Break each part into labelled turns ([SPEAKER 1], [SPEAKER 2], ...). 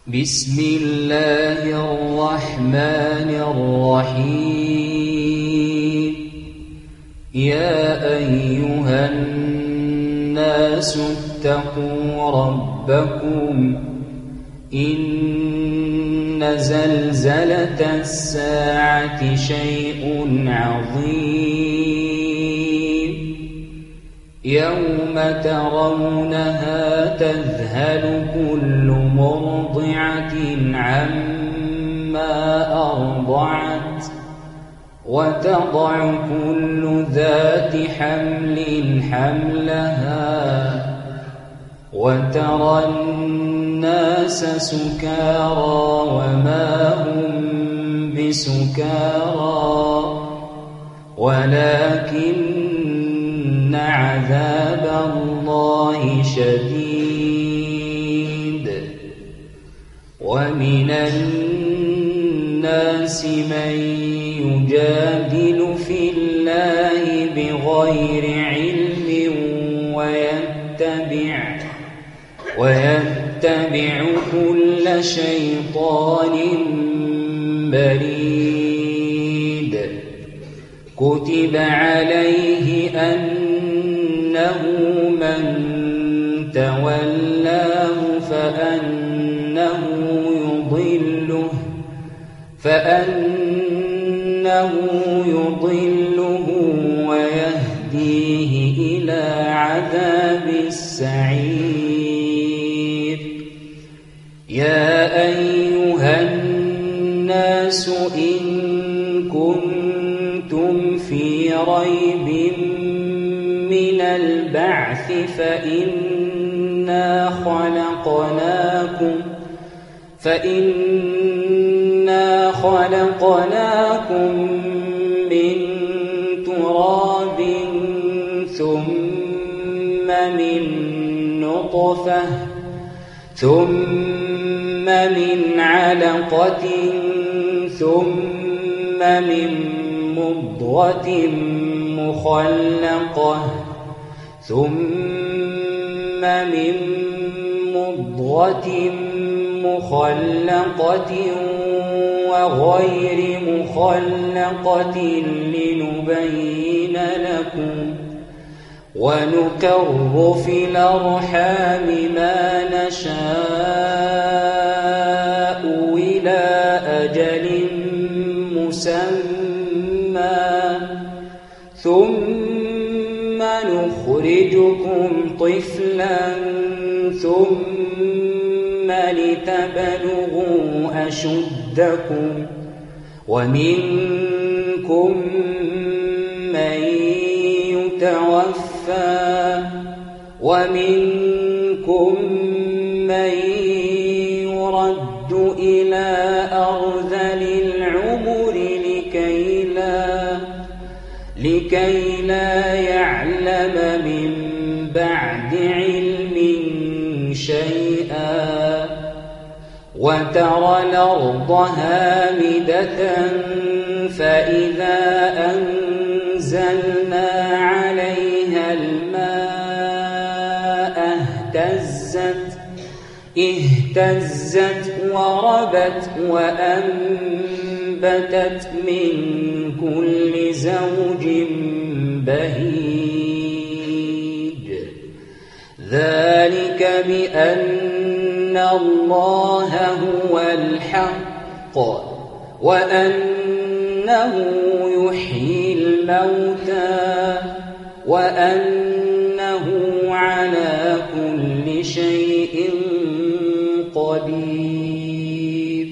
[SPEAKER 1] بسم الله الرحمن الرحيم. يا أيها الناس اتقوا ربكم إن زلزلة الساعة شيء عظيم يوم ترونها تذهل كل مرضعة عما أرضعت وتضع كل ذات حمل حملها وترى الناس سكارى وما هم بسكارى ولكن عذاب الله شديد. ومن الناس من يجادل في الله بغير علم ويتبع كل شيطان مريد. كتب عليه أنه من تولاه فأنه يضله ويهديه إلى عذاب السعير. يا أيها الناس إن كنتم في ريب من البعث فإنا خلقناكم من تراب ثم من نطفة ثم من علقة ثم من مضغة مخلقة وغير مخلقة لنبين لكم ونكر في الأرحام ما نشاء إلى أجل مسمى ثم نخرجكم طفلا ثم لتبلغوا أشدكم ومنكم من يتوفى ومنكم من يرد إلى أرذل العمر لكي لا يعلم من بعد علم شيئا. وترى الأرض هامدة فإذا أنزلنا عليها الماء اهتزت وربت وأنبتت من كل زوج بهيج. ذلك بأن الله هو الحق وأنه يحيي الموتى وأنه على كل شيء قدير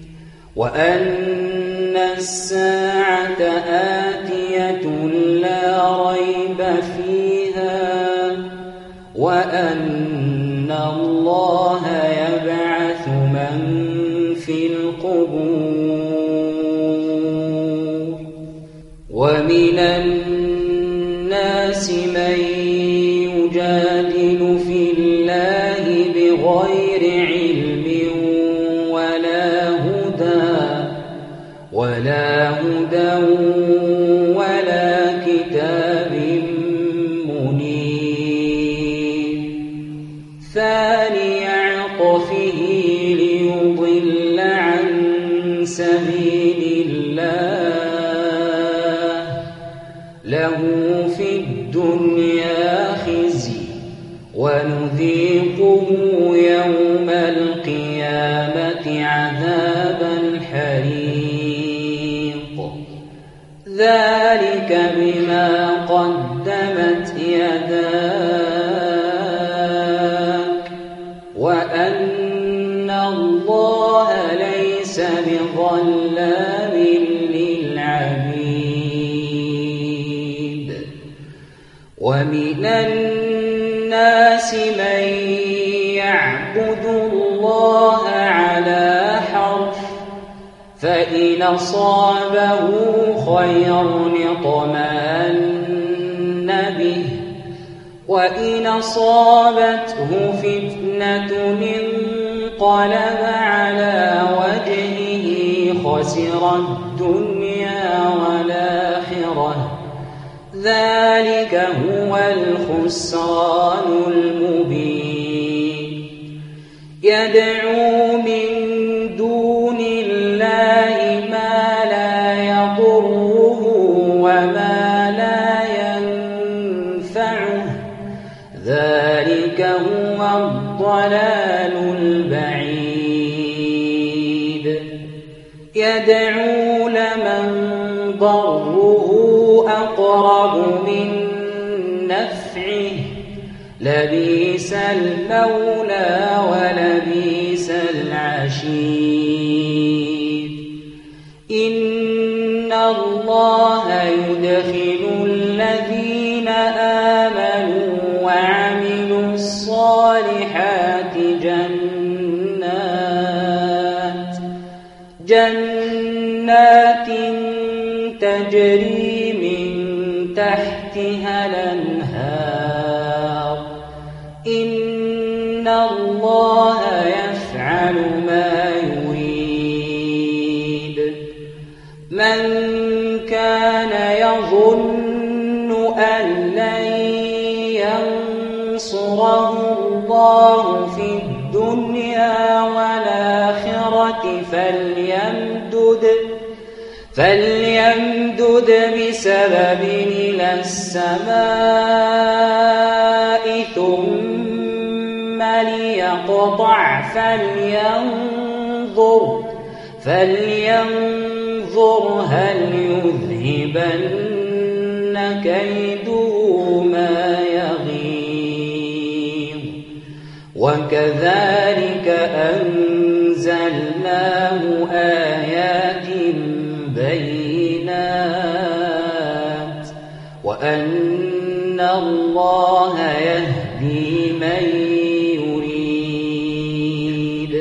[SPEAKER 1] وأن الساعة آتية لا ريب فيها وأن الله يبعث من في القبور. ومن الناس من يجادل في الله بغير علم ولا هدى ولا كتاب منير. ثاني عطفه ليبين سبيل الله له في الدنيا خزي ونذيقه يوم القيامة عذاب الحريق ذلك بما قدمت يداك وأن الله ليس بظلام للعبيد ومن الناس من يعبد الله على حرف فإن أصابه خير اطمأن به وإن أصابته فتنة انقلب على وجهه خسر الدنيا والآخرة ذلك هو الخسران المبين يدعو من دون الله ما لا يضره وما لا ينفعه ذلك هو الضلال البعيد يدعو لمن ضره أقرب من نفعه لبئس المولى ولبئس العشير إن الله يدخل الذين آمنوا وعملوا الصالحات جنات تجري من تحتها الأنهار إن الله يفعل ما يريد من كان يظن أن لن ينصره الله في الدنيا والآخرة فليمدد بسبب إلى السماء ثم ليقطع فلينظر هل يذهبن كيده ما يغيظ وكذلك أنزلناه آيات بينات وأن الله يهدي من يريد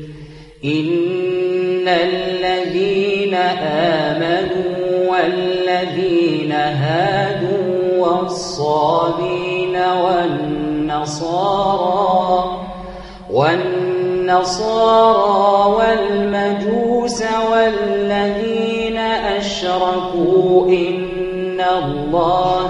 [SPEAKER 1] إن الذين آمنوا والذين هادوا والصابين والنصارى والمجوس والذين أشركوا إن الله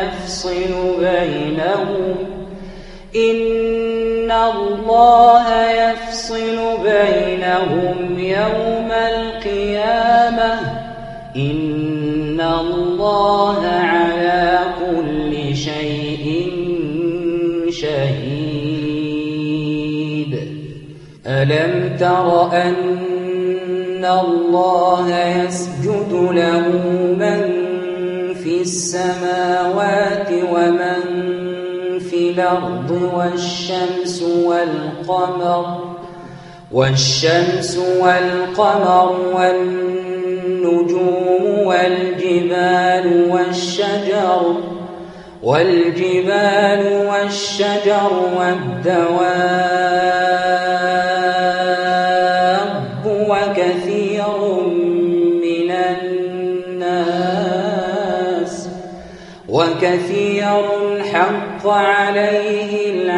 [SPEAKER 1] يفصل بينهم يوم القيامة إن الله على كل شيء شهيد ألم تر أن الله يسجد له من في السماوات ومن في الأرض والشمس والقمر والنجوم والجبال والشجر والدواب وكثير من الناس وكثير حق عليه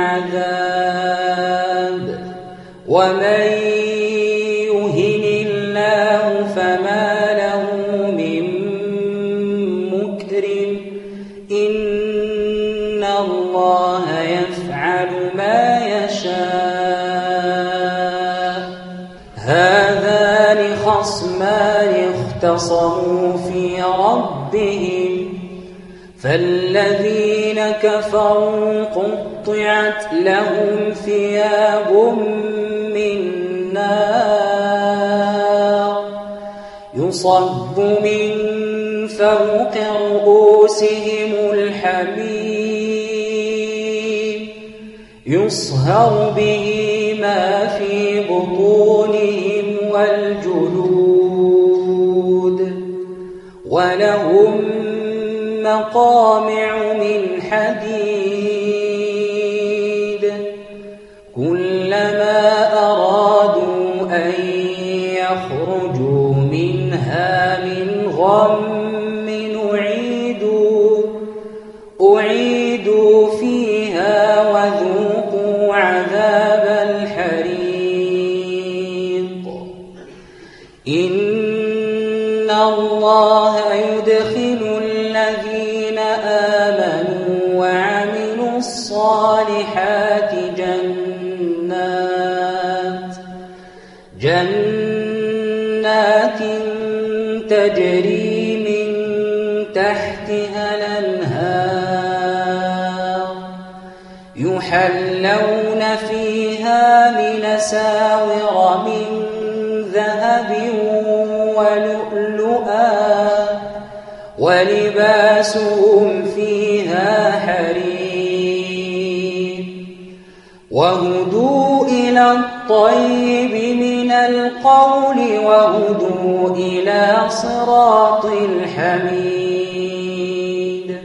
[SPEAKER 1] العذاب ومن يهن الله فما له من مكرم إن الله يفعل ما يشاء هذان خصمان اختصموا في ربهم فالذين كفروا قطعت لهم ثياب من نار يصب من فوق رؤوسهم الحميم يصهر به ما في بطونهم والجلود ولهم مقامع من حديد كلما أرادوا أن يخرجوا منها من غم أعيدوا فيها وذوقوا عذاب الحريق إن الله يدخل الذين آمنوا وعملوا الصالحات جنات تجري من تحتها الأنهار يحلون فيها من أساور من ذهب ولؤلؤا ولباسهم فيها حرير وهدوا إلى الطيب من القول وهدوا إلى صراط الحميد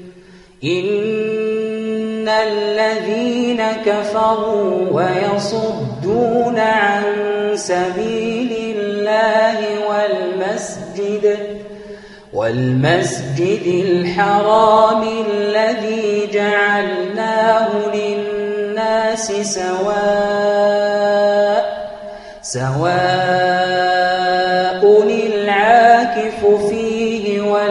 [SPEAKER 1] إن الذين كفروا ويصدون عن سبيل الله والمسجد الحرام الذي جعلناه للناس سواء العاكف فيه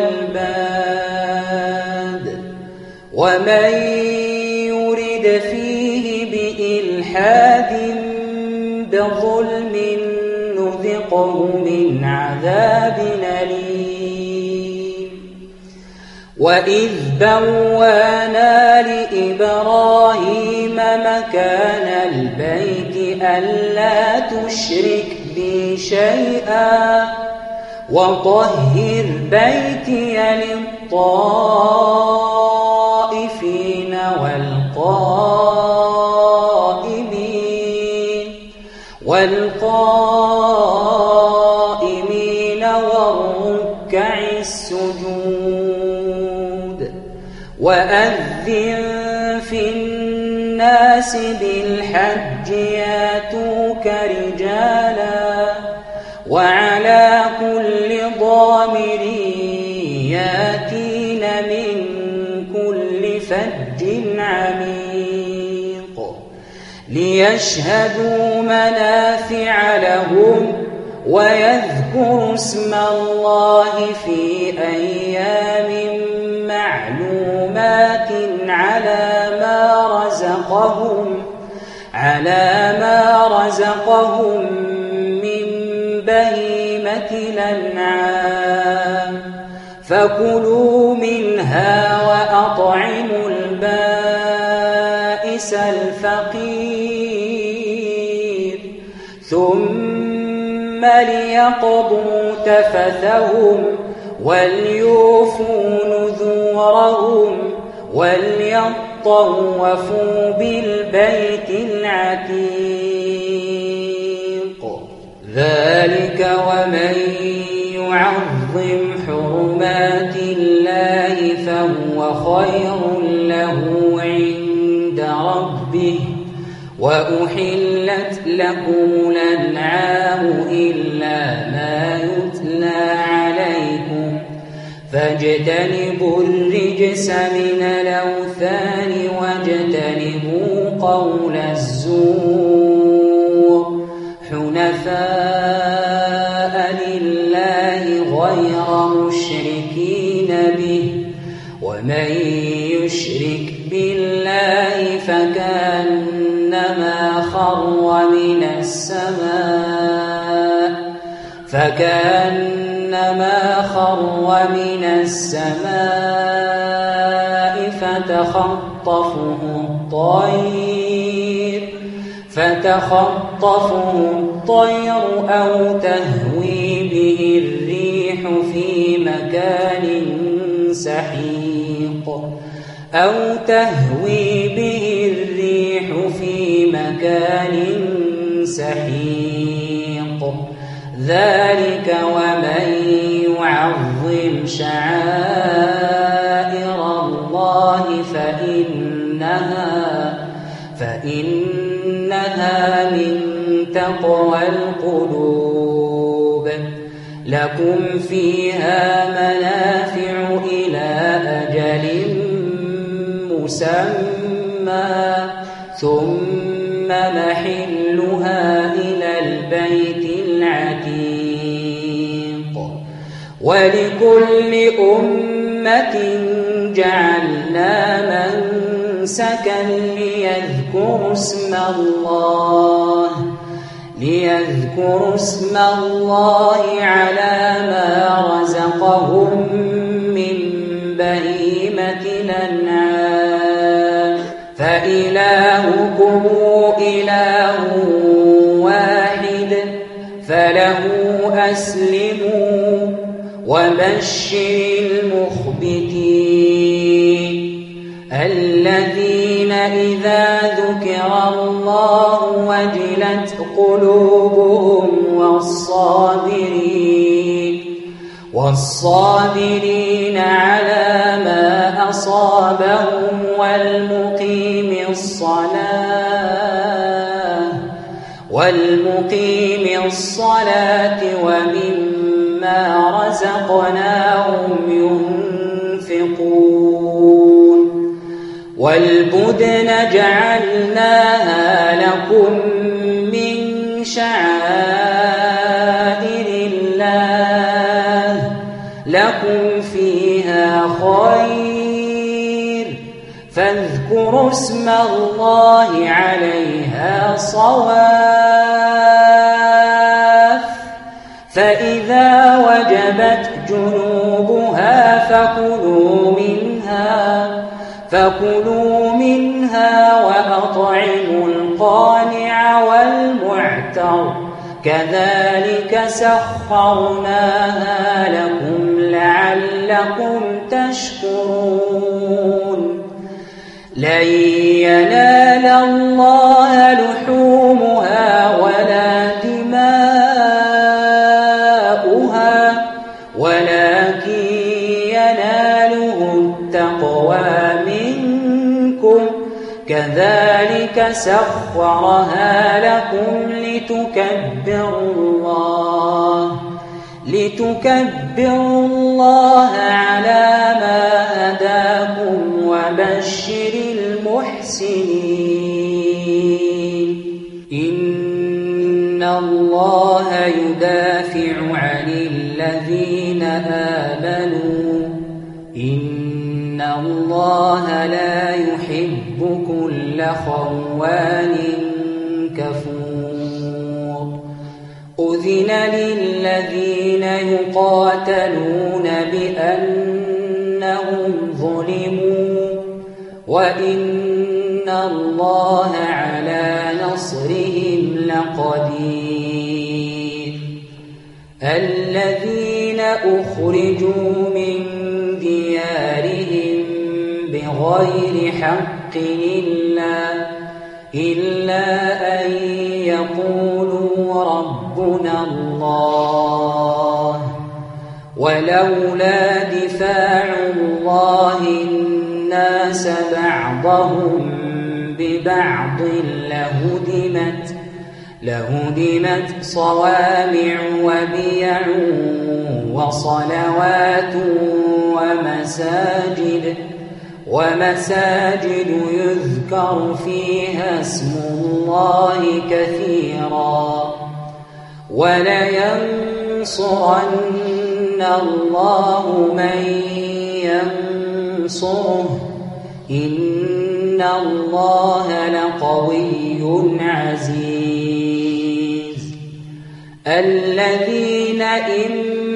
[SPEAKER 1] والباد ومن يرد فيه بإلحاد بظلم نذقه من عذاب أليم وإذ بوانا لإبراهيم مكان البيت ألا تشرك بي شيئا وطهر بيتي للطائفين والقائمين والركع السجود وأذن في الناس بالحج ياتوك رجالا وعلى كل ضامر ياتين من كل فج عميق ليشهدوا منافع لهم ويذكروا اسم الله في أيام معلومات على ما رزقهم من بهيمة الأنعام فكلوا منها وأطعموا البائس الفقير ثم ليقضوا تفثهم وليوفوا نذورهم وليطوفوا بالبيت العتيق ذلك ومن يعظم حرمات الله فهو خير له عند ربه وأحلت لكم الأنعام إلا ما يتلى عليكم فاجتنبوا الرجس من الأوثان واجتنبوا قول الزور حنفاء لله غير مشركين به ومن يشرك بالله فكأنما خر من السماء فكأنما خر من السماء فتخطفه الطير أو تهوي به الريح في مكان سحيق ذلك ومن يعظم شعائر الله فإنها من تقوى القلوب لكم فيها منافع إلى أجل مسمى ثم محلها إلى البيت العتيق ولكل أمة جعلنا منسكا ليذكروا اسم الله على ما رزقهم من بهيمة الأنعام فإلهكم إله واحد فله أسلموا وبشر المخبتين الذين إذا ذكر الله وجلت قلوبهم والصابرين على ما أصابهم والمقيم الصلاة ومما رزقناهم ينفقون والبدن جعلناها لكم من شعائر الله لكم فيها خير فاذكروا اسم الله عليها صواف فإذا وجبت جنوبها فكلوا منها وأطعموا القانع والمعتر كذلك سخرناها لكم لعلكم تشكرون لن ينال الله لحومها ولا دماؤها ولكن يناله التقوى منكم كذلك سخرها لكم لتكبروا الله على ما هداكم وبشر المحسنين إن الله يدافع عن الذين آمنوا إن الله لا يحب كل خوان كفور أذن للذين يقاتلون بأنهم ظلموا وإن الله على نصرهم لقدير الذين أخرجوا من ديارهم بغير حق إلا أن يقولوا ربنا الله ولولا دفاع الله الناس بعضهم ببعض لهدمت صوامع وبيع وصلوات ومساجد يذكر فيها اسم الله كثيرا ولينصرن الله من ينصره إن الله لقوي عزيز الذين إن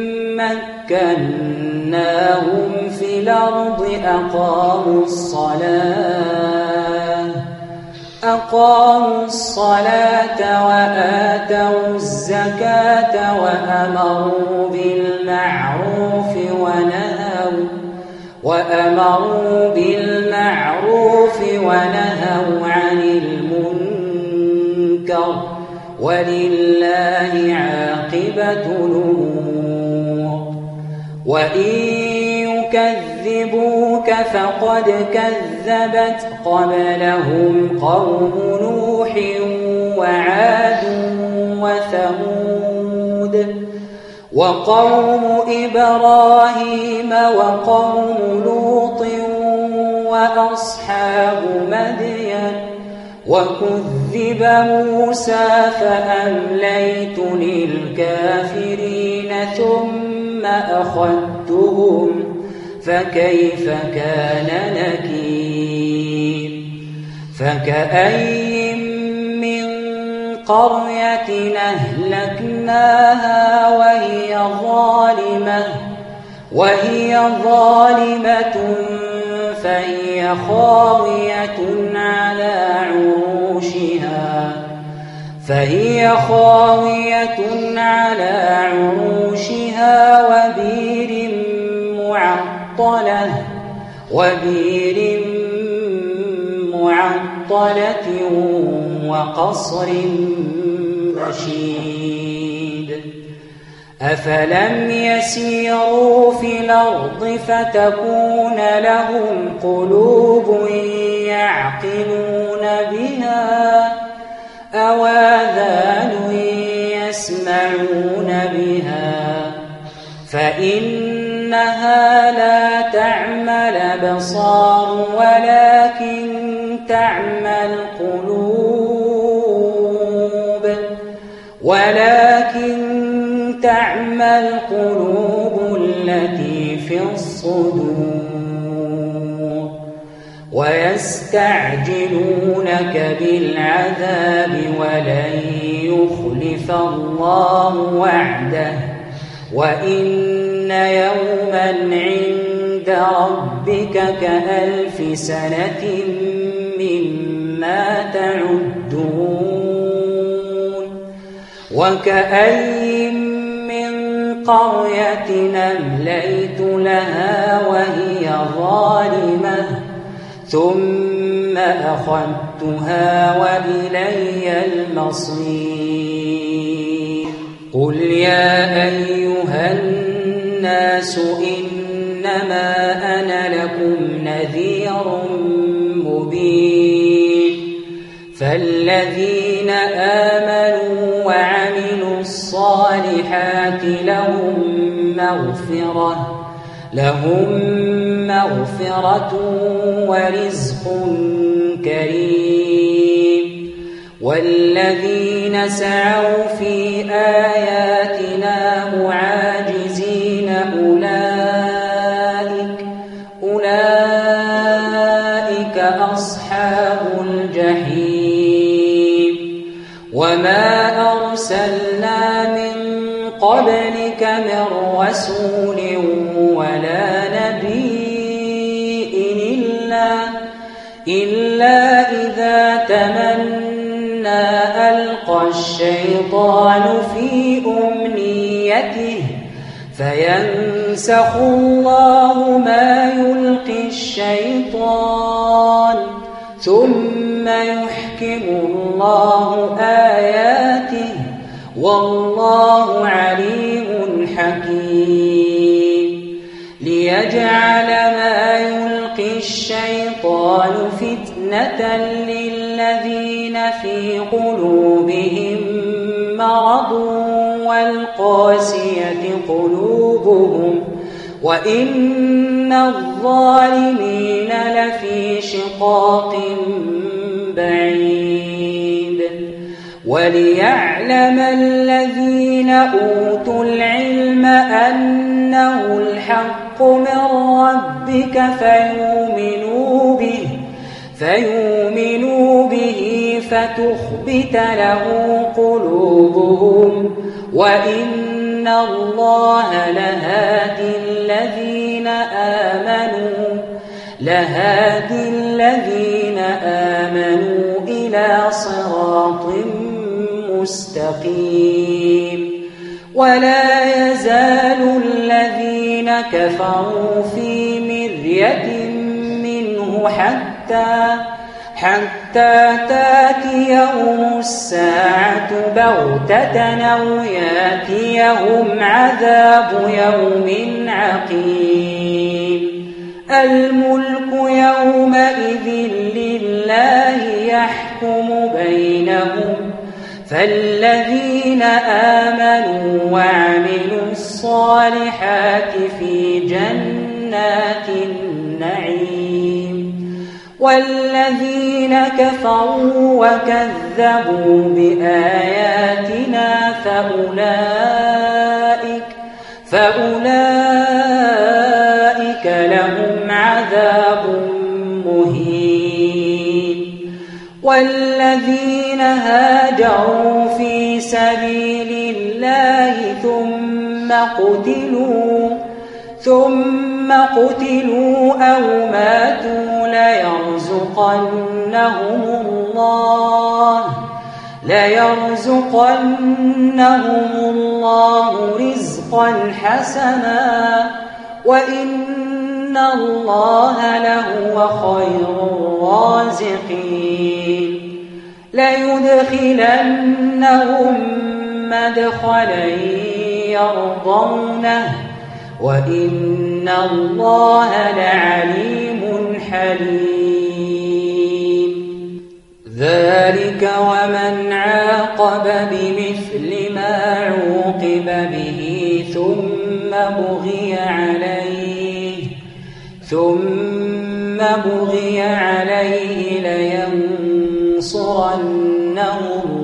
[SPEAKER 1] مكناهم في الأرض أقاموا الصلاة وآتوا الزكاة وأمروا بالمعروف ونهوا عن المنكر ولله عاقبة الأمور. وإن يكذبوك فقد كذبت قبلهم قوم نوح وعاد وثمود وقوم إبراهيم وقوم لوط وأصحاب مدين وكذب موسى فأمليت للكافرين ثم أخذتهم فكيف كان نكير. فكأي من قرية أهلكناها وهي ظالمة فهي خاوية على عروشها وبئر معطلة وقصر مشيد. أفلم يسيروا في الأرض فتكون لهم قلوب يعقلون بها أو آذان يسمعون بها فإنها لا تعمى الأبصار ولكن تعمى القلوب التي في الصدور. ويستعجلونك بالعذاب ولن يخلف الله وعده وإن يوما عند ربك كألف سنة مما تعدون. وكأي من قرية أمليت لها وهي ظالمة ثم أخذتها وإلي المصير. قل يا أيها الناس إنما أنا لكم نذير مبين. فالذين آمنوا وعملوا الصالحات لهم مغفرة ورزق كريم. والذين سعوا في آياتنا معاجزين أولئك أصحاب الجحيم. وما أرسلنا من قبلك من رسول ولا نبي إلا إذا تمنى ألقى الشيطان في أمنيته فينسخ الله ما يلقي الشيطان ثم يحكم الله آياته والله عليم حكيم. ليجعل ما يلقي الشيطان فتنة للذين في قلوبهم مرض والقاسية قلوبهم وإن الظالمين لفي شقاق بعيد. وليعلم الذين أوتوا العلم أنه الحق من ربك فيؤمنوا به فتخبت له قلوبهم وإن الله لهادي الذين آمنوا إلى صراط مستقيم. ولا يزال الذين كفروا في مرية منه حتى تاتيهم الساعة بغتة أو ياتيهم عذاب يوم عقيم. الملك يومئذ لله يحكم بينهم، فالذين آمنوا وعملوا الصالحات في جنات النعيم، والذين كفروا وكذبوا بآياتنا فأولئك لهم عذاب مهين. والذين هاجروا في سبيل الله ثم قتلوا أو ماتوا ليرزقنهم الله رزقا حسنا، وإن الله لهو خير الرازقين. ليدخلنهم مدخلا يرضونه، وإن الله لعليم حليم. ذلك ومن عاقب بمثل ما عوقب به ثم بغي عليه لينصرنه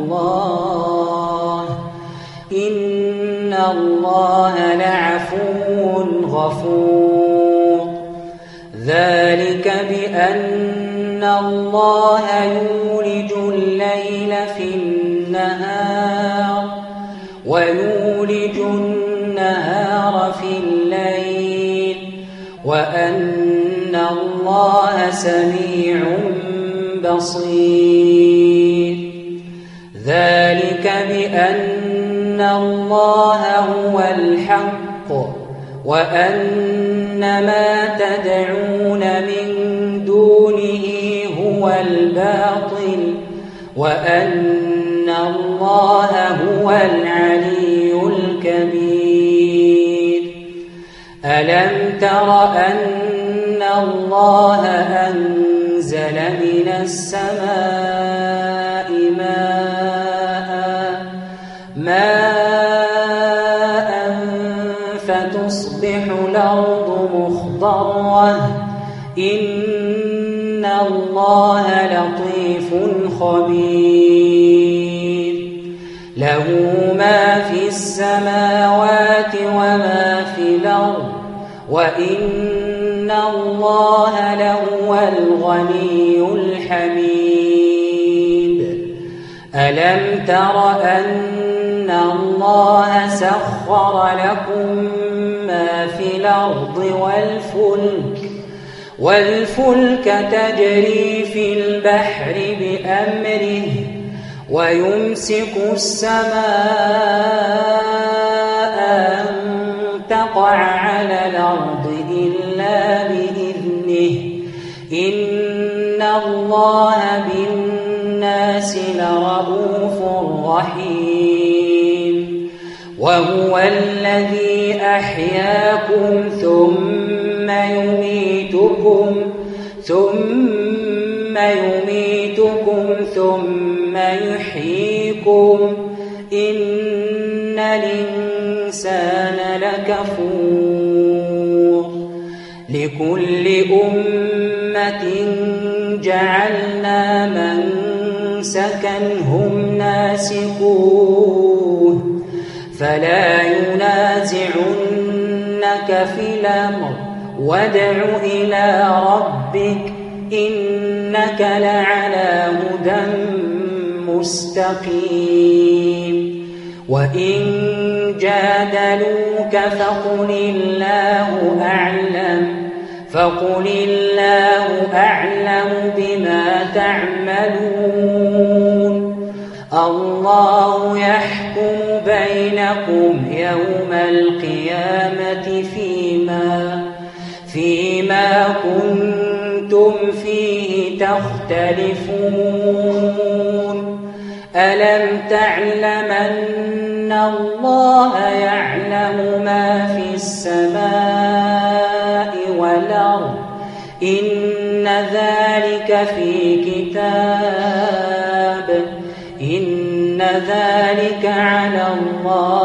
[SPEAKER 1] الله، إن الله لعفو غفور. ذلك بأن الله يولج الليل في النهار ويولج النهار في الليل، وأن الله سميع بصير. ذلك بأن الله هو الحق، وأن ما تدعون من دونه هو الباطل، وأن الله هو العلي الكبير. ألم تر أن الله أنزل من السماء ماء فتصبح الأرض مخضرة، إن الله لطيف خبير. له ما في السماوات وما في الأرض، وإن الله لهو الغني الحميد. ألم تر أن الله سخر لكم ما في الأرض والفلك تجري في البحر بأمره، ويمسك السماء أن تقع على الأرض إلا بإذنه، إن الله بالناس لرءوف رحيم. وهو الذي أحياكم ثم يميتكم ثم يحييكم، إن الإنسان لكفور. لكل أمة جعلنا منسكا هم ناسكوه، فلا ينازعنك في الأمر، وادع إلى ربك إنك لعلى هدى مستقيم. وإن جادلوك فقل الله أعلم بما تعملون الله يحكم بينكم يوم القيامة فيما كنتم فيه تختلفون ألم تعلم أن الله يعلم ما في السماء والأرض إن ذلك في كتاب إن ذلك على الله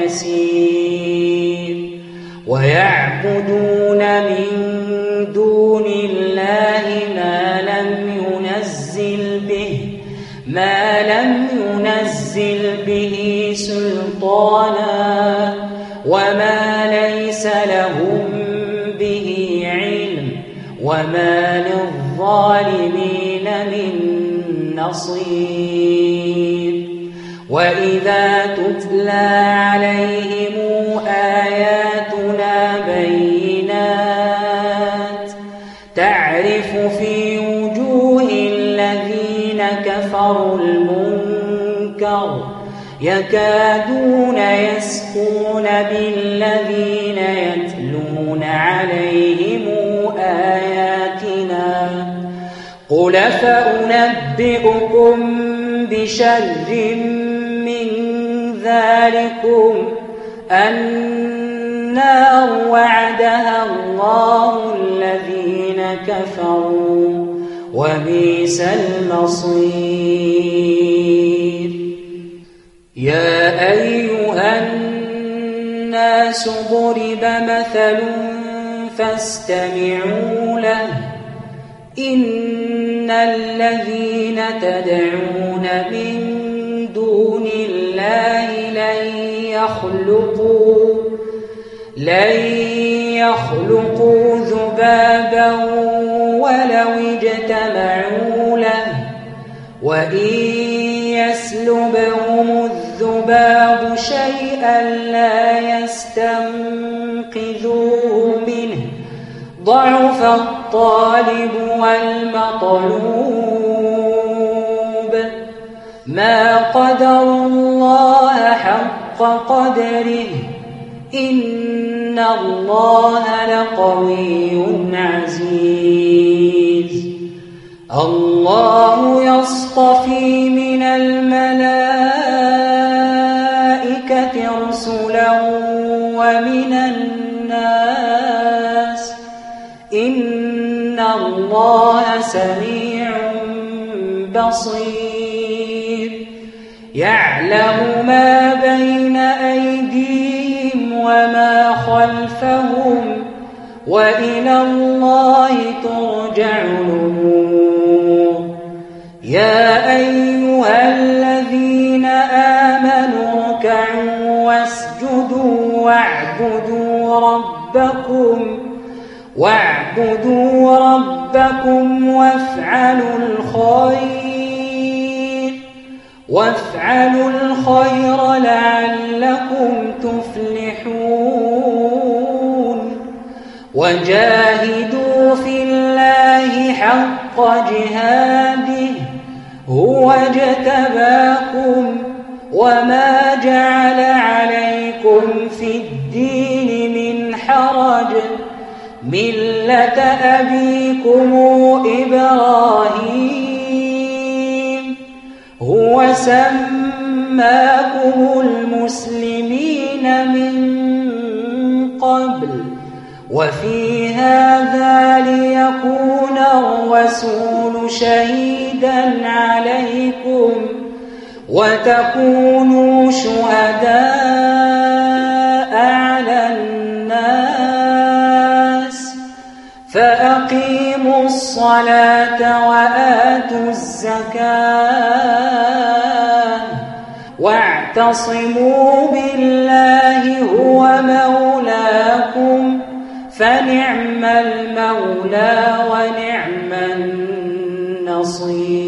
[SPEAKER 1] يسير ويعبدون من دون الله ما لم ينزل به سلطانا وما ليس لهم به علم وما للظالمين من نصير وإذا تتلى عليهم آياتنا بينات تعرف في وجوه الذين كفروا المنكر يكادون يسقون بالذين يتلون عليهم آياتنا قل فأنبئكم بشر من ذلكم النار وعدها الله الذين كفروا وبئس المصير يا أيها الناس ضرب مثل فاستمعوا له إن الذين تدعون من دون الله لن يخلقوا ذبابا ولو اجتمعوا له وإن يسلبهم الذباب شيئا لا يستنقذوه منه ضعف الطالب والمطلوب ما قدروا الله حق قدره إن الله لقوي عزيز الله يصطفي من الملائكة رسلا ومن الناس إن الله سميع بصير يعلم ما بين أيديهم وما خلفهم وإلى الله ترجع الأمور يا أيها الذين آمنوا اركعوا واسجدوا واعبدوا ربكم وافعلوا الخير لعلكم تفلحون وجاهدوا في الله حق جهاده هو اجتباكم وما جعل عليكم في الدين من حرج ملة أبيكم إبراهيم هو سماكم المسلمين من قبل وفي هذا ليكون الرسول شهيدا عليكم وتكونوا شهداء على الناس فأقيموا الصلاة وآتوا الزكاة واعتصموا بالله هو مولاكم فنعم المولى ونعم النصير